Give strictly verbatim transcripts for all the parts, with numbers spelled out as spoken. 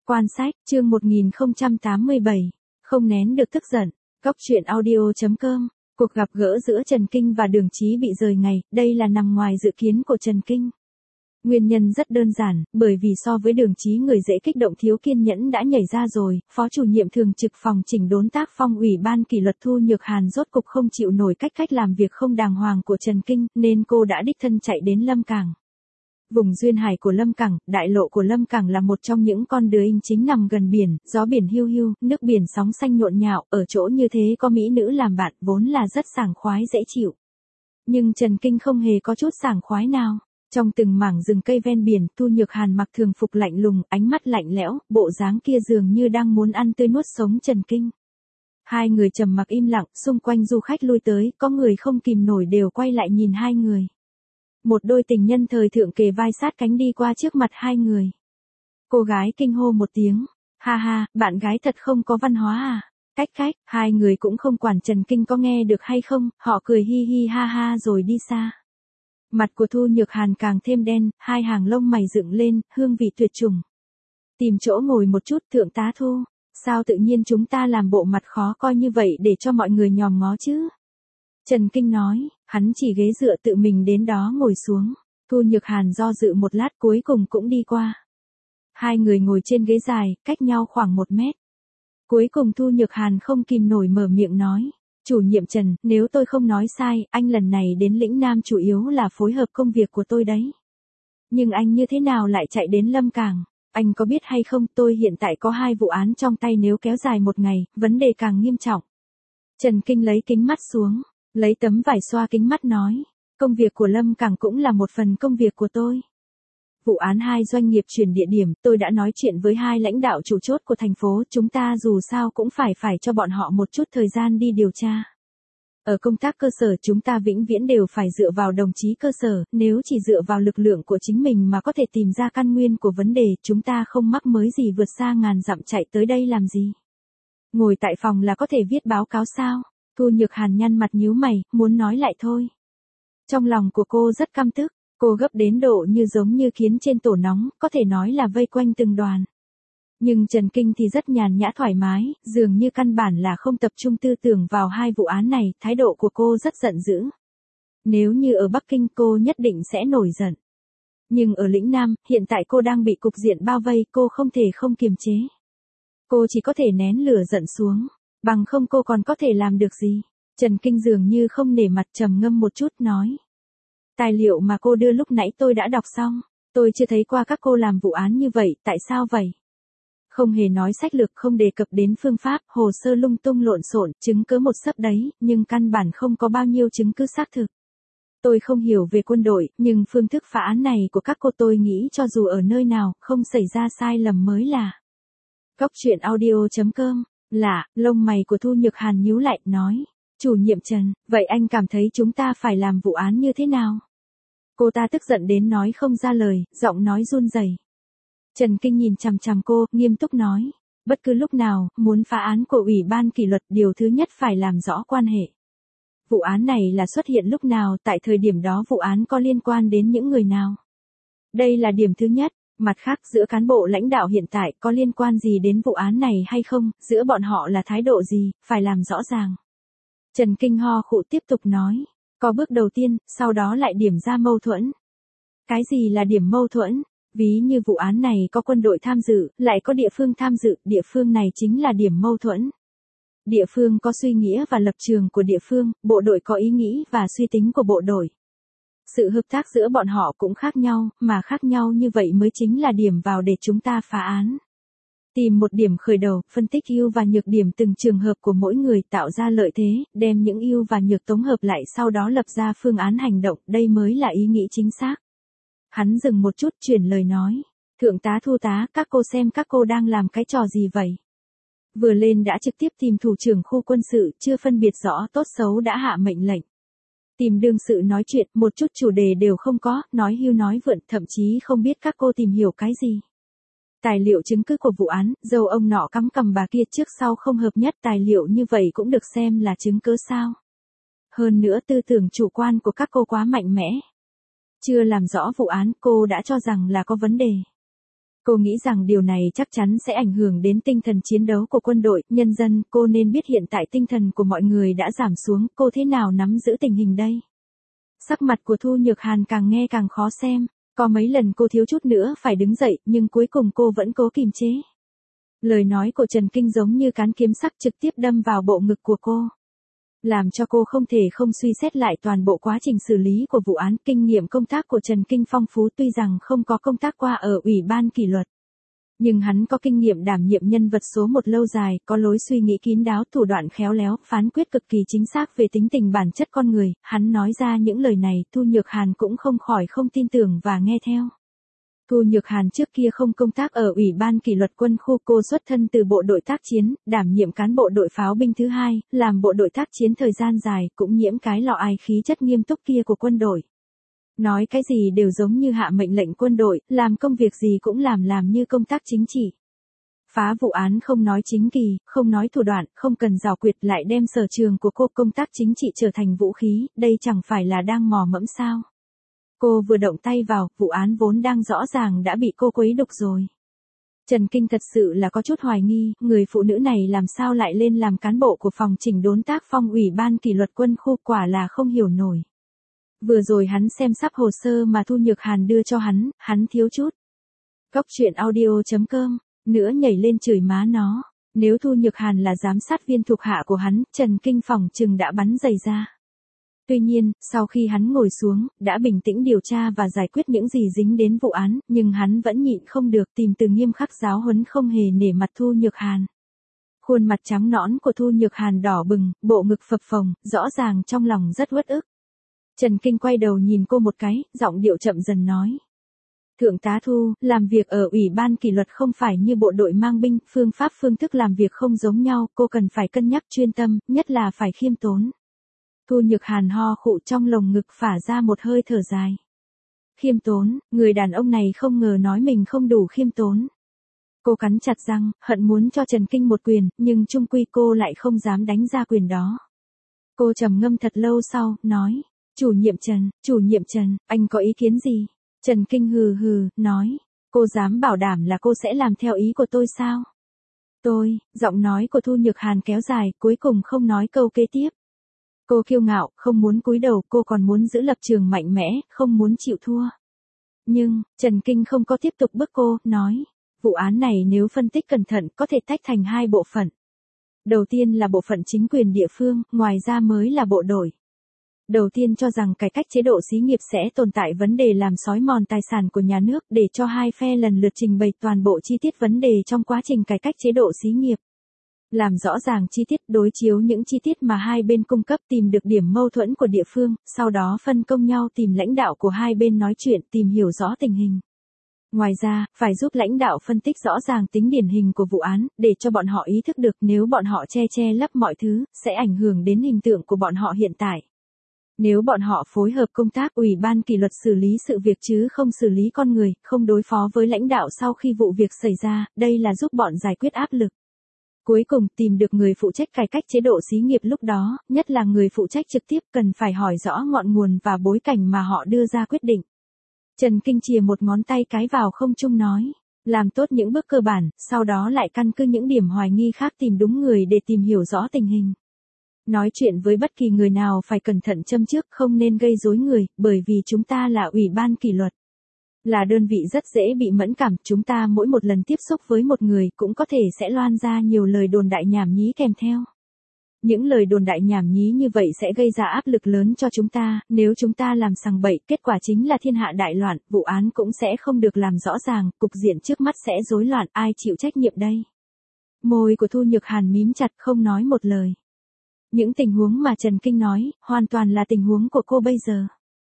Quan sách, chương một nghìn không trăm tám mươi bảy, không nén được tức giận. Góc truyện audio chấm com. Cuộc gặp gỡ giữa Trần Kinh và Đường Chí bị rời ngày, đây là nằm ngoài dự kiến của Trần Kinh. Nguyên nhân rất đơn giản, bởi vì so với Đường Chí người dễ kích động thiếu kiên nhẫn đã nhảy ra rồi, phó chủ nhiệm thường trực phòng chỉnh đốn tác phong ủy ban kỷ luật Thu Nhược Hàn rốt cục không chịu nổi cách cách làm việc không đàng hoàng của Trần Kinh, nên cô đã đích thân chạy đến Lâm Cảng. Vùng duyên hải của Lâm Cảng, đại lộ của Lâm Cảng là một trong những con đường chính nằm gần biển, gió biển hiu hiu, nước biển sóng xanh nhộn nhạo, ở chỗ như thế có mỹ nữ làm bạn, vốn là rất sảng khoái dễ chịu. Nhưng Trần Kinh không hề có chút sảng khoái nào. Trong từng mảng rừng cây ven biển, Thu Nhược Hàn mặc thường phục lạnh lùng, ánh mắt lạnh lẽo, bộ dáng kia dường như đang muốn ăn tươi nuốt sống Trần Kinh. Hai người trầm mặc im lặng, xung quanh du khách lui tới, có người không kìm nổi đều quay lại nhìn hai người. Một đôi tình nhân thời thượng kề vai sát cánh đi qua trước mặt hai người. Cô gái kinh hô một tiếng, ha ha, bạn gái thật không có văn hóa à. Cách cách, hai người cũng không quản Trần Kinh có nghe được hay không, họ cười hi hi ha ha rồi đi xa. Mặt của Thu Nhược Hàn càng thêm đen, hai hàng lông mày dựng lên, hương vị tuyệt trùng. Tìm chỗ ngồi một chút, thượng tá Thu, sao tự nhiên chúng ta làm bộ mặt khó coi như vậy để cho mọi người nhòm ngó chứ? Trần Kinh nói, hắn chỉ ghế dựa tự mình đến đó ngồi xuống. Thu Nhược Hàn do dự một lát cuối cùng cũng đi qua. Hai người ngồi trên ghế dài, cách nhau khoảng một mét. Cuối cùng Thu Nhược Hàn không kìm nổi mở miệng nói. Chủ nhiệm Trần, nếu tôi không nói sai, anh lần này đến lĩnh Nam chủ yếu là phối hợp công việc của tôi đấy. Nhưng anh như thế nào lại chạy đến Lâm Cảng? Anh có biết hay không, tôi hiện tại có hai vụ án trong tay, nếu kéo dài một ngày, vấn đề càng nghiêm trọng. Trần Kinh lấy kính mắt xuống, lấy tấm vải xoa kính mắt nói. Công việc của Lâm Cảng cũng là một phần công việc của tôi. Vụ án hai doanh nghiệp chuyển địa điểm, tôi đã nói chuyện với hai lãnh đạo chủ chốt của thành phố, chúng ta dù sao cũng phải phải cho bọn họ một chút thời gian đi điều tra. Ở công tác cơ sở chúng ta vĩnh viễn đều phải dựa vào đồng chí cơ sở, nếu chỉ dựa vào lực lượng của chính mình mà có thể tìm ra căn nguyên của vấn đề, chúng ta không mắc mới gì vượt xa ngàn dặm chạy tới đây làm gì. Ngồi tại phòng là có thể viết báo cáo sao? Thu Nhược Hàn nhăn mặt nhíu mày, muốn nói lại thôi. Trong lòng của cô rất căm tức. Cô gấp đến độ như giống như kiến trên tổ nóng, có thể nói là vây quanh từng đoàn. Nhưng Trần Kinh thì rất nhàn nhã thoải mái, dường như căn bản là không tập trung tư tưởng vào hai vụ án này, thái độ của cô rất giận dữ. Nếu như ở Bắc Kinh cô nhất định sẽ nổi giận. Nhưng ở lĩnh Nam, hiện tại cô đang bị cục diện bao vây, cô không thể không kiềm chế. Cô chỉ có thể nén lửa giận xuống, bằng không cô còn có thể làm được gì. Trần Kinh dường như không nể mặt, trầm ngâm một chút nói. Tài liệu mà cô đưa lúc nãy tôi đã đọc xong, tôi chưa thấy qua các cô làm vụ án như vậy, tại sao vậy? Không hề nói sách lược, không đề cập đến phương pháp, hồ sơ lung tung lộn xộn, chứng cứ một sấp đấy, nhưng căn bản không có bao nhiêu chứng cứ xác thực. Tôi không hiểu về quân đội, nhưng phương thức phá án này của các cô tôi nghĩ cho dù ở nơi nào, không xảy ra sai lầm mới là. Góc truyện audio chấm com, lạ, lông mày của Thu Nhược Hàn nhíu lại, nói. Chủ nhiệm Trần, vậy anh cảm thấy chúng ta phải làm vụ án như thế nào? Cô ta tức giận đến nói không ra lời, giọng nói run rẩy. Trần Kinh nhìn chằm chằm cô, nghiêm túc nói. Bất cứ lúc nào, muốn phá án của Ủy ban kỷ luật, điều thứ nhất phải làm rõ quan hệ. Vụ án này là xuất hiện lúc nào, tại thời điểm đó vụ án có liên quan đến những người nào? Đây là điểm thứ nhất. Mặt khác, giữa cán bộ lãnh đạo hiện tại có liên quan gì đến vụ án này hay không, giữa bọn họ là thái độ gì, phải làm rõ ràng. Trần Kinh ho khụ tiếp tục nói. Có bước đầu tiên, sau đó lại điểm ra mâu thuẫn. Cái gì là điểm mâu thuẫn? Ví như vụ án này có quân đội tham dự, lại có địa phương tham dự, địa phương này chính là điểm mâu thuẫn. Địa phương có suy nghĩa và lập trường của địa phương, bộ đội có ý nghĩ và suy tính của bộ đội. Sự hợp tác giữa bọn họ cũng khác nhau, mà khác nhau như vậy mới chính là điểm vào để chúng ta phá án. Tìm một điểm khởi đầu, phân tích ưu và nhược điểm từng trường hợp của mỗi người, tạo ra lợi thế, đem những ưu và nhược tổng hợp lại, sau đó lập ra phương án hành động, đây mới là ý nghĩ chính xác. Hắn dừng một chút, chuyển lời nói. Thượng tá Thu tá, các cô xem các cô đang làm cái trò gì vậy? Vừa lên đã trực tiếp tìm thủ trưởng khu quân sự, chưa phân biệt rõ tốt xấu đã hạ mệnh lệnh. Tìm đương sự nói chuyện, một chút chủ đề đều không có, nói hưu nói vượn, thậm chí không biết các cô tìm hiểu cái gì. Tài liệu chứng cứ của vụ án, dâu ông nọ cắm cằm bà kia trước sau không hợp nhất, tài liệu như vậy cũng được xem là chứng cứ sao? Hơn nữa tư tưởng chủ quan của các cô quá mạnh mẽ. Chưa làm rõ vụ án, cô đã cho rằng là có vấn đề. Cô nghĩ rằng điều này chắc chắn sẽ ảnh hưởng đến tinh thần chiến đấu của quân đội, nhân dân, cô nên biết hiện tại tinh thần của mọi người đã giảm xuống, cô thế nào nắm giữ tình hình đây? Sắc mặt của Thu Nhược Hàn càng nghe càng khó xem, có mấy lần cô thiếu chút nữa phải đứng dậy, nhưng cuối cùng cô vẫn cố kìm chế. Lời nói của Trần Kinh giống như cán kiếm sắc trực tiếp đâm vào bộ ngực của cô, làm cho cô không thể không suy xét lại toàn bộ quá trình xử lý của vụ án. Kinh nghiệm công tác của Trần Kinh phong phú, tuy rằng không có công tác qua ở Ủy ban kỷ luật, nhưng hắn có kinh nghiệm đảm nhiệm nhân vật số một lâu dài, có lối suy nghĩ kín đáo, thủ đoạn khéo léo, phán quyết cực kỳ chính xác về tính tình bản chất con người. Hắn nói ra những lời này, Thu Nhược Hàn cũng không khỏi không tin tưởng và nghe theo. Thu Nhược Hàn trước kia không công tác ở Ủy ban kỷ luật quân khu, cô xuất thân từ bộ đội tác chiến, đảm nhiệm cán bộ đội pháo binh thứ hai, làm bộ đội tác chiến thời gian dài, cũng nhiễm cái lọ ai khí chất nghiêm túc kia của quân đội. Nói cái gì đều giống như hạ mệnh lệnh quân đội, làm công việc gì cũng làm làm như công tác chính trị. Phá vụ án không nói chính kỳ, không nói thủ đoạn, không cần giảo quyệt, lại đem sở trường của cô công tác chính trị trở thành vũ khí, đây chẳng phải là đang mò mẫm sao? Cô vừa động tay vào, vụ án vốn đang rõ ràng đã bị cô quấy đục rồi. Trần Kinh thật sự là có chút hoài nghi, người phụ nữ này làm sao lại lên làm cán bộ của phòng chỉnh đốn tác phong Ủy ban kỷ luật quân khu, quả là không hiểu nổi. Vừa rồi hắn xem sắp hồ sơ mà Thu Nhược Hàn đưa cho hắn, hắn thiếu chút. Góc truyện audio chấm com, nữa nhảy lên chửi má nó, nếu Thu Nhược Hàn là giám sát viên thuộc hạ của hắn, Trần Kinh phỏng chừng đã bắn giày ra. Tuy nhiên, sau khi hắn ngồi xuống, đã bình tĩnh điều tra và giải quyết những gì dính đến vụ án, nhưng hắn vẫn nhịn không được, tìm từ nghiêm khắc giáo huấn, không hề nể mặt Thu Nhược Hàn. Khuôn mặt trắng nõn của Thu Nhược Hàn đỏ bừng, bộ ngực phập phồng, rõ ràng trong lòng rất uất ức. Trần Kinh quay đầu nhìn cô một cái, giọng điệu chậm dần nói. Thượng tá Thu, làm việc ở Ủy ban kỷ luật không phải như bộ đội mang binh, phương pháp phương thức làm việc không giống nhau, cô cần phải cân nhắc chuyên tâm, nhất là phải khiêm tốn. Thu Nhược Hàn ho khụ, trong lồng ngực phả ra một hơi thở dài. Khiêm tốn, người đàn ông này không ngờ nói mình không đủ khiêm tốn. Cô cắn chặt răng, hận muốn cho Trần Kinh một quyền, nhưng chung quy cô lại không dám đánh ra quyền đó. Cô trầm ngâm thật lâu sau, nói. Chủ nhiệm Trần, chủ nhiệm Trần, anh có ý kiến gì? Trần Kinh hừ hừ, nói. Cô dám bảo đảm là cô sẽ làm theo ý của tôi sao? Tôi, giọng nói của Thu Nhược Hàn kéo dài, cuối cùng không nói câu kế tiếp. Cô kiêu ngạo, không muốn cúi đầu, cô còn muốn giữ lập trường mạnh mẽ, không muốn chịu thua. Nhưng, Trần Kinh không có tiếp tục bức cô, nói. Vụ án này nếu phân tích cẩn thận có thể tách thành hai bộ phận. Đầu tiên là bộ phận chính quyền địa phương, ngoài ra mới là bộ đội. Đầu tiên cho rằng cải cách chế độ xí nghiệp sẽ tồn tại vấn đề làm xói mòn tài sản của nhà nước, để cho hai phe lần lượt trình bày toàn bộ chi tiết vấn đề trong quá trình cải cách chế độ xí nghiệp. Làm rõ ràng chi tiết, đối chiếu những chi tiết mà hai bên cung cấp, tìm được điểm mâu thuẫn của địa phương, sau đó phân công nhau tìm lãnh đạo của hai bên nói chuyện, tìm hiểu rõ tình hình. Ngoài ra, phải giúp lãnh đạo phân tích rõ ràng tính điển hình của vụ án, để cho bọn họ ý thức được nếu bọn họ che che lấp mọi thứ, sẽ ảnh hưởng đến hình tượng của bọn họ hiện tại. Nếu bọn họ phối hợp công tác Ủy ban kỷ luật xử lý sự việc chứ không xử lý con người, không đối phó với lãnh đạo sau khi vụ việc xảy ra, đây là giúp bọn giải quyết áp lực. Cuối cùng, tìm được người phụ trách cải cách chế độ xí nghiệp lúc đó, nhất là người phụ trách trực tiếp, cần phải hỏi rõ ngọn nguồn và bối cảnh mà họ đưa ra quyết định. Trần Kinh chìa một ngón tay cái vào không trung nói, làm tốt những bước cơ bản, sau đó lại căn cứ những điểm hoài nghi khác tìm đúng người để tìm hiểu rõ tình hình. Nói chuyện với bất kỳ người nào phải cẩn thận châm trước, không nên gây rối người, bởi vì chúng ta là Ủy ban kỷ luật. Là đơn vị rất dễ bị mẫn cảm, chúng ta mỗi một lần tiếp xúc với một người cũng có thể sẽ loan ra nhiều lời đồn đại nhảm nhí kèm theo. Những lời đồn đại nhảm nhí như vậy sẽ gây ra áp lực lớn cho chúng ta, nếu chúng ta làm sằng bậy, kết quả chính là thiên hạ đại loạn, vụ án cũng sẽ không được làm rõ ràng, cục diện trước mắt sẽ rối loạn, ai chịu trách nhiệm đây? Môi của Thu Nhược Hàn mím chặt không nói một lời. Những tình huống mà Trần Kinh nói, hoàn toàn là tình huống của cô bây giờ.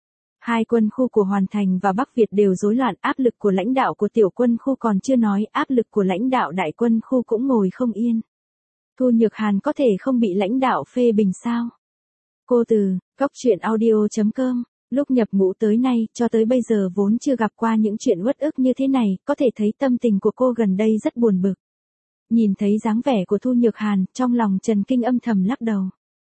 Hai quân khu của Hoàn Thành và Bắc Việt đều rối loạn, áp lực của lãnh đạo của tiểu quân khu còn chưa nói, áp lực của lãnh đạo đại quân khu cũng ngồi không yên. Thu Nhược Hàn có thể không bị lãnh đạo phê bình sao? Cô từ, góc truyện audio chấm com, lúc nhập ngũ tới nay, cho tới bây giờ vốn chưa gặp qua những chuyện uất ức như thế này, có thể thấy tâm tình của cô gần đây rất buồn bực. Nhìn thấy dáng vẻ của Thu Nhược Hàn, trong lòng Trần Kinh âm thầm lắc đầu.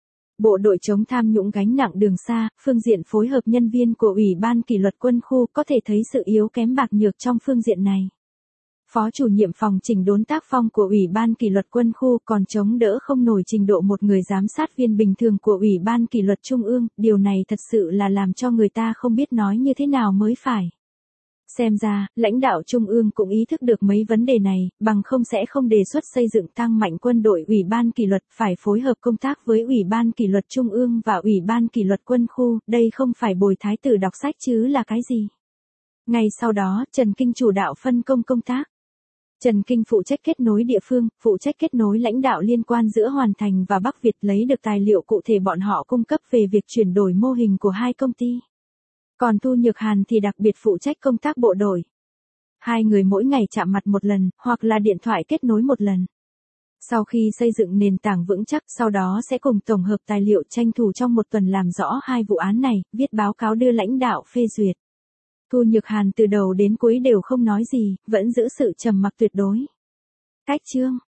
Bộ đội chống tham nhũng gánh nặng đường xa, phương diện phối hợp nhân viên của Ủy ban kỷ luật quân khu có thể thấy sự yếu kém bạc nhược trong phương diện này. Phó chủ nhiệm phòng chỉnh đốn tác phong của Ủy ban kỷ luật quân khu còn chống đỡ không nổi trình độ một người giám sát viên bình thường của Ủy ban kỷ luật Trung ương, điều này thật sự là làm cho người ta không biết nói như thế nào mới phải. Xem ra, lãnh đạo Trung ương cũng ý thức được mấy vấn đề này, bằng không sẽ không đề xuất xây dựng tăng mạnh quân đội. Ủy ban kỷ luật phải phối hợp công tác với Ủy ban kỷ luật Trung ương và Ủy ban kỷ luật quân khu, đây không phải bồi thái tử đọc sách chứ là cái gì. Ngay sau đó, Trần Kinh chủ đạo phân công công tác. Trần Kinh phụ trách kết nối địa phương, phụ trách kết nối lãnh đạo liên quan giữa Hoàn Thành và Bắc Việt, lấy được tài liệu cụ thể bọn họ cung cấp về việc chuyển đổi mô hình của hai công ty. Còn Thu Nhược Hàn thì đặc biệt phụ trách công tác bộ đội. Hai người mỗi ngày chạm mặt một lần, hoặc là điện thoại kết nối một lần. Sau khi xây dựng nền tảng vững chắc, sau đó sẽ cùng tổng hợp tài liệu, tranh thủ trong một tuần làm rõ hai vụ án này, viết báo cáo đưa lãnh đạo phê duyệt. Thu Nhược Hàn từ đầu đến cuối đều không nói gì, vẫn giữ sự trầm mặc tuyệt đối. Cách chương